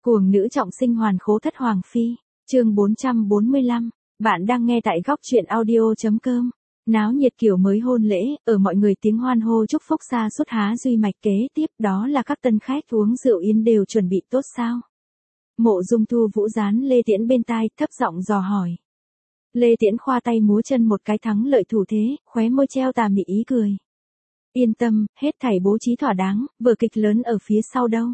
Cuồng nữ trọng sinh hoàn khố thất hoàng phi, chương 445, bạn đang nghe tại góc truyện audio.com. Náo nhiệt kiểu mới hôn lễ, ở mọi người tiếng hoan hô chúc phúc xa suốt há duy mạch kế tiếp đó là các tân khách uống rượu yến đều chuẩn bị tốt sao. Mộ Dung Thu Vũ dán Lê Tiễn bên tai, thấp giọng dò hỏi. Lê Tiễn khoa tay múa chân một cái thắng lợi thủ thế, khóe môi treo tà mị ý cười. Yên tâm, hết thảy bố trí thỏa đáng, vở kịch lớn ở phía sau đâu.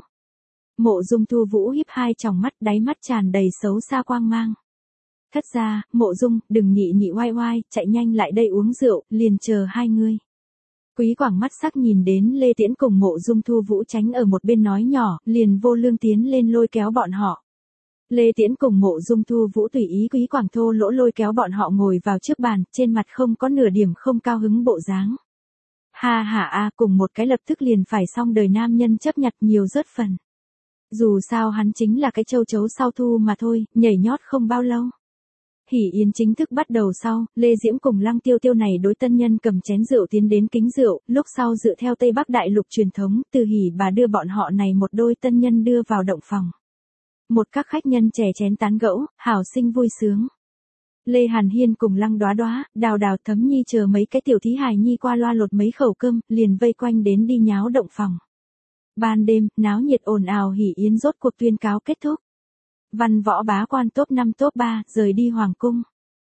Mộ Dung Thu Vũ híp hai tròng mắt, đáy mắt tràn đầy xấu xa quang mang. Thất gia, Mộ Dung, đừng nhị nhị oai oai, chạy nhanh lại đây uống rượu, liền chờ hai ngươi. Quý Quảng mắt sắc nhìn đến Lê Tiễn cùng Mộ Dung Thu Vũ tránh ở một bên nói nhỏ, liền vô lương tiến lên lôi kéo bọn họ. Lê Tiễn cùng Mộ Dung Thu Vũ tùy ý Quý Quảng thô lỗ lôi kéo bọn họ ngồi vào trước bàn, trên mặt không có nửa điểm không cao hứng bộ dáng. Ha ha a, cùng một cái lập tức liền phải xong đời nam nhân chấp nhặt nhiều rớt phần. Dù sao hắn chính là cái châu chấu sau thu mà thôi, nhảy nhót không bao lâu. Hỉ yến chính thức bắt đầu sau, Lê Diễm cùng Lăng Tiêu Tiêu này đối tân nhân cầm chén rượu tiến đến kính rượu, lúc sau dựa theo Tây Bắc đại lục truyền thống, Từ Hỉ bà đưa bọn họ này một đôi tân nhân đưa vào động phòng. Một các khách nhân chè chén tán gẫu, hảo sinh vui sướng. Lê Hàn Hiên cùng Lăng Đoá Đoá, Đào Đào Thấm Nhi chờ mấy cái tiểu thí hài nhi qua loa lột mấy khẩu cơm, liền vây quanh đến đi nháo động phòng. Ban đêm, náo nhiệt ồn ào hỉ yến rốt cuộc tuyên cáo kết thúc. Văn võ bá quan top 5 top 3 rời đi hoàng cung.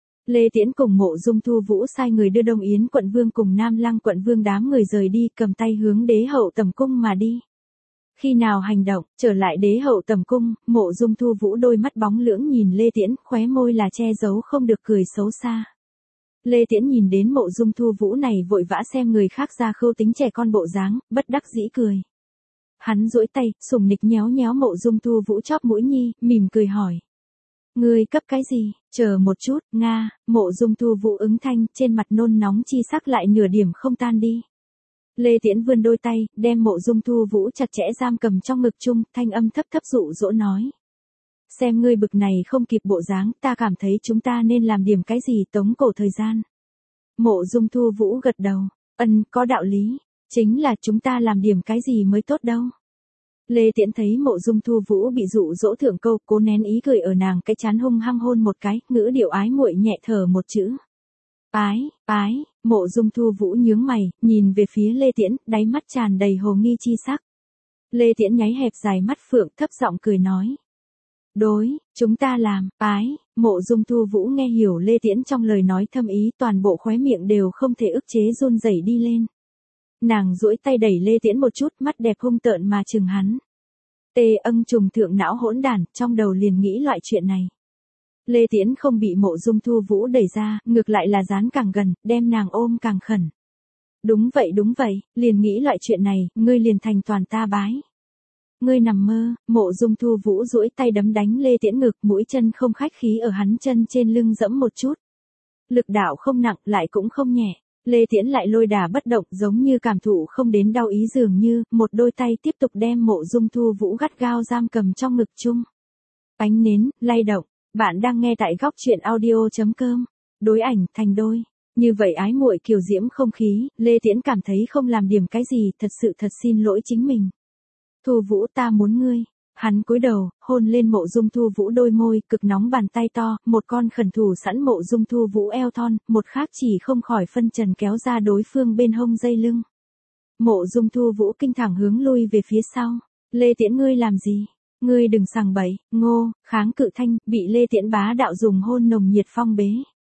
Lê Tiễn cùng Mộ Dung Thu Vũ sai người đưa Đông Yến quận vương cùng Nam Lăng quận vương đám người rời đi, cầm tay hướng đế hậu tầm cung mà đi. Khi nào hành động, trở lại đế hậu tầm cung, Mộ Dung Thu Vũ đôi mắt bóng lưỡng nhìn Lê Tiễn, khóe môi là che giấu không được cười xấu xa. Lê Tiễn nhìn đến Mộ Dung Thu Vũ này vội vã xem người khác ra khâu tính trẻ con bộ dáng, bất đắc dĩ cười. Hắn duỗi tay, sủng nịch nhéo nhéo Mộ Dung Thu Vũ chóp mũi nhi, mỉm cười hỏi. Ngươi cấp cái gì, chờ một chút, Nga, Mộ Dung Thu Vũ ứng thanh, trên mặt nôn nóng chi sắc lại nửa điểm không tan đi. Lê Tiễn vươn đôi tay, đem Mộ Dung Thu Vũ chặt chẽ giam cầm trong ngực chung, thanh âm thấp thấp dụ dỗ nói. Xem ngươi bực này không kịp bộ dáng, ta cảm thấy chúng ta nên làm điểm cái gì tống cổ thời gian. Mộ Dung Thu Vũ gật đầu, có đạo lý, chính là chúng ta làm điểm cái gì mới tốt đâu. Lê Tiễn thấy Mộ Dung Thu Vũ bị dụ dỗ thượng câu, cố nén ý cười ở nàng cái chán hung hăng hôn một cái, ngữ điệu ái muội nhẹ thở một chữ. Ái, Mộ Dung Thu Vũ nhướng mày, nhìn về phía Lê Tiễn, đáy mắt tràn đầy hồ nghi chi sắc. Lê Tiễn nháy hẹp dài mắt phượng, thấp giọng cười nói. Đối, chúng ta làm, Mộ Dung Thu Vũ nghe hiểu Lê Tiễn trong lời nói thâm ý, toàn bộ khóe miệng đều không thể ức chế run rẩy đi lên. Nàng duỗi tay đẩy Lê Tiễn một chút, mắt đẹp hung tợn mà chừng hắn. Trùng thượng não hỗn đản, trong đầu liền nghĩ loại chuyện này. Lê Tiễn không bị Mộ Dung Thu Vũ đẩy ra, ngược lại là dán càng gần, đem nàng ôm càng khẩn. Đúng vậy, liền nghĩ loại chuyện này, ngươi liền thành toàn ta bái. Ngươi nằm mơ, Mộ Dung Thu Vũ duỗi tay đấm đánh Lê Tiễn ngực, mũi chân không khách khí ở hắn chân trên lưng dẫm một chút. Lực đạo không nặng, lại cũng không nhẹ. Lê Tiễn lại lôi đà bất động, giống như cảm thụ không đến đau ý dường như, một đôi tay tiếp tục đem Mộ Dung Thu Vũ gắt gao giam cầm trong ngực chung. Ánh nến, lay động, bạn đang nghe tại góc truyện audio.com. Đối ảnh, thành đôi. Như vậy ái muội kiều diễm không khí, Lê Tiễn cảm thấy không làm điểm cái gì, thật sự thật xin lỗi chính mình. Thu Vũ ta muốn ngươi. Hắn cúi đầu, hôn lên Mộ Dung Thu Vũ đôi môi, cực nóng bàn tay to, một con khẩn thủ sẵn Mộ Dung Thu Vũ eo thon, một khác chỉ không khỏi phân trần kéo ra đối phương bên hông dây lưng. Mộ Dung Thu Vũ kinh thẳng hướng lui về phía sau. Lê Tiễn ngươi làm gì? Ngươi đừng sằng bậy, ngô, kháng cự thanh, bị Lê Tiễn bá đạo dùng hôn nồng nhiệt phong bế.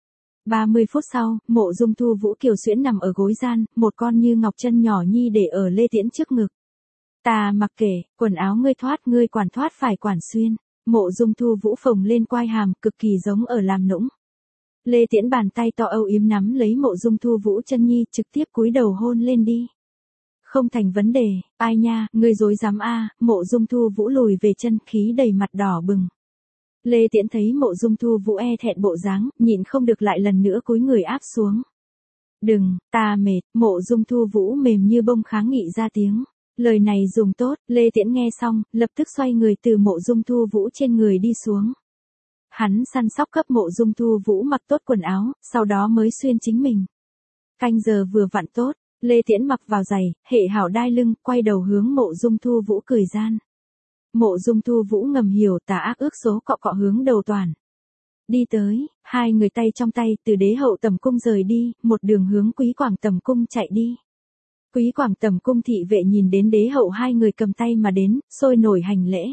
30 phút sau, Mộ Dung Thu Vũ kiều xuyễn nằm ở gối gian, một con như ngọc chân nhỏ nhi để ở Lê Tiễn trước ngực. Ta mặc kệ, quần áo ngươi thoát ngươi quản thoát phải quản xuyên. Mộ Dung Thu Vũ phồng lên quai hàm, cực kỳ giống ở làm nũng. Lê Tiễn bàn tay to âu yếm nắm lấy Mộ Dung Thu Vũ chân nhi, trực tiếp cúi đầu hôn lên đi. Không thành vấn đề, ai nha, ngươi dối dám a. Mộ Dung Thu Vũ lùi về chân, khí đầy mặt đỏ bừng. Lê Tiễn thấy Mộ Dung Thu Vũ e thẹn bộ dáng, nhịn không được lại lần nữa cúi người áp xuống. Đừng, ta mệt. Mộ Dung Thu Vũ mềm như bông kháng nghị ra tiếng. Lời này dùng tốt, Lê Tiễn nghe xong, lập tức xoay người từ Mộ Dung Thu Vũ trên người đi xuống. Hắn săn sóc cấp Mộ Dung Thu Vũ mặc tốt quần áo, sau đó mới xuyên chính mình. Canh giờ vừa vặn tốt, Lê Tiễn mặc vào giày, hệ hảo đai lưng, quay đầu hướng Mộ Dung Thu Vũ cười gian. Mộ Dung Thu Vũ ngầm hiểu tà ác ước số cọ cọ hướng đầu toàn. Đi tới, hai người tay trong tay từ đế hậu tầm cung rời đi, một đường hướng Quý Quảng tầm cung chạy đi. Quý Quảng tầm cung thị vệ nhìn đến đế hậu hai người cầm tay mà đến, sôi nổi hành lễ.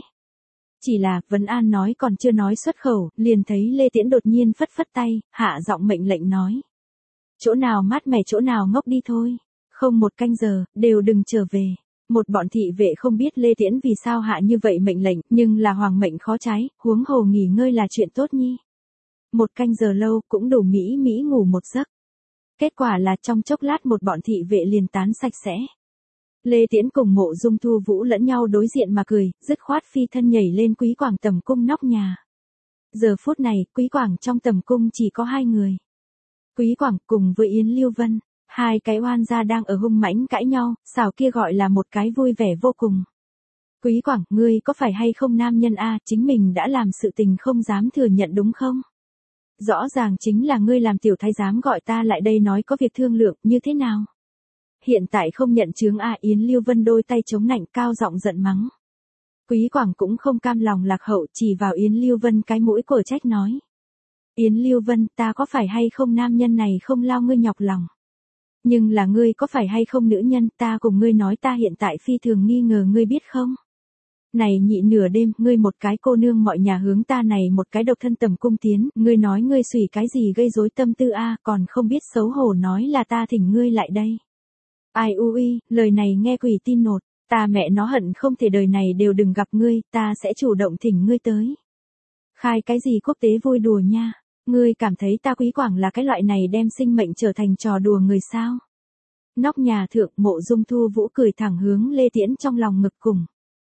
Chỉ là, Vấn An nói còn chưa nói xuất khẩu, liền thấy Lê Tiễn đột nhiên phất phất tay, hạ giọng mệnh lệnh nói. Chỗ nào mát mẻ chỗ nào ngốc đi thôi. Không một canh giờ, đều đừng trở về. Một bọn thị vệ không biết Lê Tiễn vì sao hạ như vậy mệnh lệnh, nhưng là hoàng mệnh khó trái, huống hồ nghỉ ngơi là chuyện tốt nhi. Một canh giờ lâu cũng đủ mỹ ngủ một giấc. Kết quả là trong chốc lát một bọn thị vệ liền tán sạch sẽ. Lê Tiễn cùng Mộ Dung Thu Vũ lẫn nhau đối diện mà cười, dứt khoát phi thân nhảy lên Quý Quảng tầm cung nóc nhà. Giờ phút này, Quý Quảng trong tầm cung chỉ có hai người. Quý Quảng cùng với Yến Lưu Vân, hai cái oan gia đang ở hung mãnh cãi nhau, xảo kia gọi là một cái vui vẻ vô cùng. Quý Quảng, ngươi có phải hay không nam nhân a, chính mình đã làm sự tình không dám thừa nhận đúng không? Rõ ràng chính là ngươi làm tiểu thái giám gọi ta lại đây nói có việc thương lượng, như thế nào? Hiện tại không nhận chướng a. Yến Lưu Vân đôi tay chống nạnh cao giọng giận mắng. Quý Quảng cũng không cam lòng lạc hậu, chỉ vào Yến Lưu Vân cái mũi cổ trách nói. Yến Lưu Vân, ta có phải hay không nam nhân này không lao ngươi nhọc lòng. Nhưng là ngươi có phải hay không nữ nhân, ta cùng ngươi nói ta hiện tại phi thường nghi ngờ ngươi biết không? Này nhị nửa đêm, ngươi một cái cô nương mọi nhà hướng ta này một cái độc thân tầm cung tiến, ngươi nói ngươi xùy cái gì gây rối tâm tư a, còn không biết xấu hổ nói là ta thỉnh ngươi lại đây. Ai ui, lời này nghe quỷ tin nột, ta mẹ nó hận không thể đời này đều đừng gặp ngươi, ta sẽ chủ động thỉnh ngươi tới. Khai cái gì quốc tế vui đùa nha, ngươi cảm thấy ta Quý Quảng là cái loại này đem sinh mệnh trở thành trò đùa người sao? Nóc nhà thượng Mộ Dung Thu Vũ cười thẳng hướng Lê Tiễn trong lòng ngực cùng.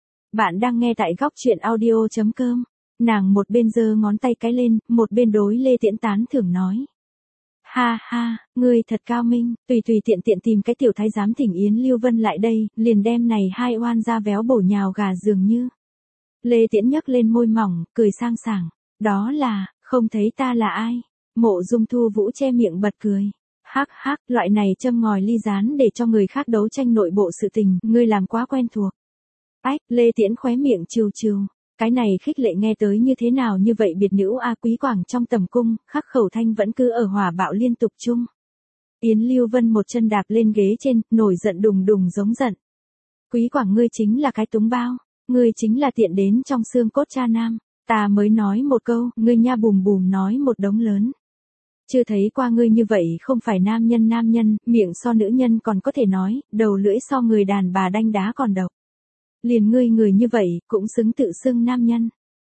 Bạn đang nghe tại góc truyện audio.com. Nàng một bên giơ ngón tay cái lên, một bên đối Lê Tiễn tán thưởng nói. Ha ha, ngươi thật cao minh, tùy tiện tìm cái tiểu thái giám thỉnh Yến Lưu Vân lại đây, liền đem này hai oan ra véo bổ nhào gà dường như. Lê Tiễn nhấc lên môi mỏng, cười sang sảng. Đó là, không thấy ta là ai? Mộ Dung Thu Vũ che miệng bật cười. Hắc hắc, loại này châm ngòi ly gián để cho người khác đấu tranh nội bộ sự tình, ngươi làm quá quen thuộc. Ách, Lê Tiễn khóe miệng trừ. Cái này khích lệ nghe tới như thế nào như vậy biệt nữ a. Quý Quảng trong tầm cung, Khắc Khẩu Thanh vẫn cứ ở hỏa bạo liên tục chung. Yến Lưu Vân một chân đạp lên ghế trên, nổi giận đùng giống giận. Quý Quảng ngươi chính là cái túng bao, ngươi chính là tiện đến trong xương cốt cha nam, ta mới nói một câu, ngươi nha bùm nói một đống lớn. Chưa thấy qua ngươi như vậy không phải nam nhân, miệng so nữ nhân còn có thể nói, đầu lưỡi so người đàn bà đanh đá còn độc. Liền ngươi người như vậy, cũng xứng tự xưng nam nhân.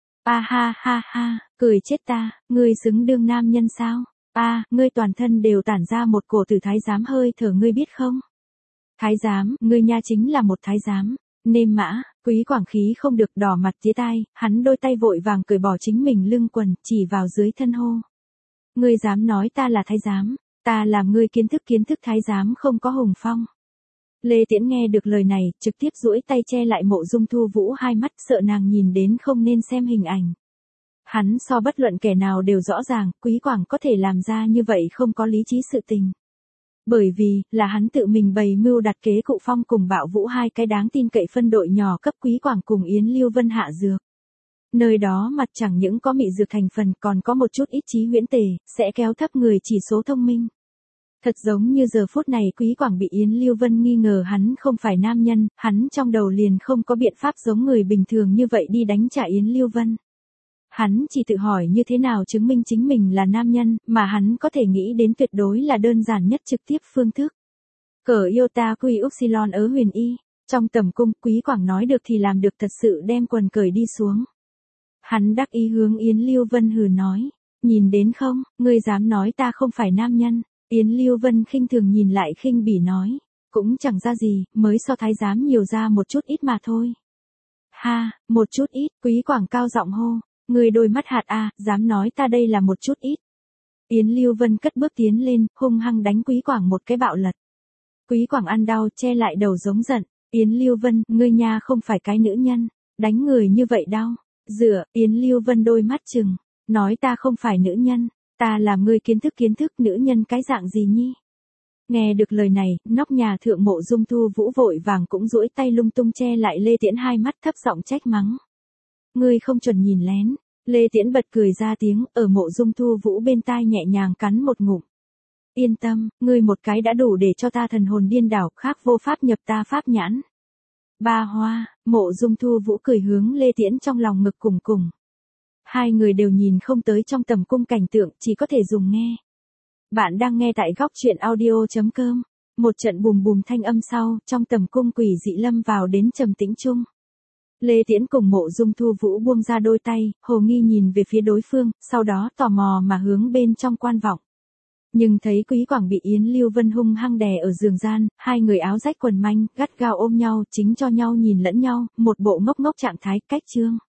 Ha, cười chết ta, ngươi xứng đương nam nhân sao? Ngươi toàn thân đều tản ra một cổ tử thái giám hơi thở ngươi biết không? Thái giám, ngươi nha chính là một thái giám. Nêm mã, Quý Quảng khí không được đỏ mặt tía tai, hắn đôi tay vội vàng cởi bỏ chính mình lưng quần, chỉ vào dưới thân hô. Ngươi dám nói ta là thái giám, ta làm ngươi kiến thức thái giám không có hùng phong. Lê Tiễn nghe được lời này, trực tiếp duỗi tay che lại Mộ Dung Thu Vũ hai mắt, sợ nàng nhìn đến không nên xem hình ảnh. Hắn so bất luận kẻ nào đều rõ ràng, Quý Quảng có thể làm ra như vậy không có lý trí sự tình. Bởi vì, là hắn tự mình bày mưu đặt kế Cụ Phong cùng Bạo Vũ hai cái đáng tin cậy phân đội nhỏ cấp Quý Quảng cùng Yến Lưu Vân hạ dược. Nơi đó mặt chẳng những có mị dược thành phần còn có một chút ít trí huyễn tề, sẽ kéo thấp người chỉ số thông minh. Thật giống như giờ phút này Quý Quảng bị Yến Lưu Vân nghi ngờ hắn không phải nam nhân, hắn trong đầu liền không có biện pháp giống người bình thường như vậy đi đánh trả Yến Lưu Vân. Hắn chỉ tự hỏi như thế nào chứng minh chính mình là nam nhân, mà hắn có thể nghĩ đến tuyệt đối là đơn giản nhất trực tiếp phương thức. Cờ yêu ta quy upsilon ớ huyền y, trong tầm cung Quý Quảng nói được thì làm được thật sự đem quần cởi đi xuống. Hắn đắc ý hướng Yến Lưu Vân hừ nói, nhìn đến không, ngươi dám nói ta không phải nam nhân. Yến Lưu Vân khinh thường nhìn lại khinh bỉ nói, cũng chẳng ra gì, mới so thái giám nhiều ra một chút ít mà thôi. Ha, một chút ít, Quý Quảng cao giọng hô, người đôi mắt hạt dám nói ta đây là một chút ít. Yến Lưu Vân cất bước tiến lên, hung hăng đánh Quý Quảng một cái bạo lật. Quý Quảng ăn đau che lại đầu giống giận, Yến Lưu Vân, ngươi nha không phải cái nữ nhân, đánh người như vậy đau. Yến Lưu Vân đôi mắt trừng, nói ta không phải nữ nhân. Ta làm ngươi kiến thức nữ nhân cái dạng gì nhi? Nghe được lời này, nóc nhà thượng Mộ Dung Thu Vũ vội vàng cũng duỗi tay lung tung che lại Lê Tiễn hai mắt thấp giọng trách mắng. Ngươi không chuẩn nhìn lén. Lê Tiễn bật cười ra tiếng, ở Mộ Dung Thu Vũ bên tai nhẹ nhàng cắn một ngụm. Yên tâm, ngươi một cái đã đủ để cho ta thần hồn điên đảo, khác vô pháp nhập ta pháp nhãn. Ba Hoa, Mộ Dung Thu Vũ cười hướng Lê Tiễn trong lòng ngực cùng cùng. Hai người đều nhìn không tới trong tầm cung cảnh tượng, chỉ có thể dùng nghe. Bạn đang nghe tại góc truyện audio.com. Một trận bùm bùm thanh âm sau, trong tầm cung quỷ dị lâm vào đến trầm tĩnh chung. Lê Tiễn cùng Mộ Dung Thu Vũ buông ra đôi tay, hồ nghi nhìn về phía đối phương, sau đó tò mò mà hướng bên trong quan vọng. Nhưng thấy Quý Quảng bị Yến Lưu Vân hung hăng đè ở giường gian, hai người áo rách quần manh, gắt gao ôm nhau, chính cho nhau nhìn lẫn nhau, một bộ ngốc ngốc trạng thái, cách chương.